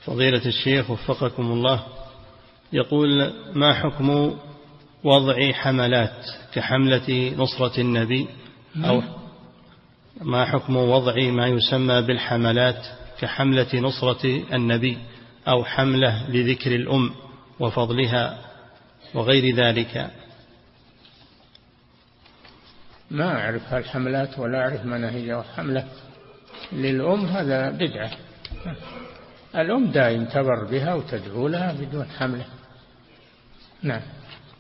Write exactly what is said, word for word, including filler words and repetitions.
فضيلة الشيخ وفقكم الله، يقول: ما حكم وضع حملات كحملة نصرة النبي، أو ما حكم وضع ما يسمى بالحملات كحملة نصرة النبي أو حملة لذكر الأم وفضلها وغير ذلك؟ ما أعرف هالحملات ولا أعرف من هي. حملة للأم هذا بدعة. الأم دائم تبر بها وتدعو لها بدون حملة. نعم.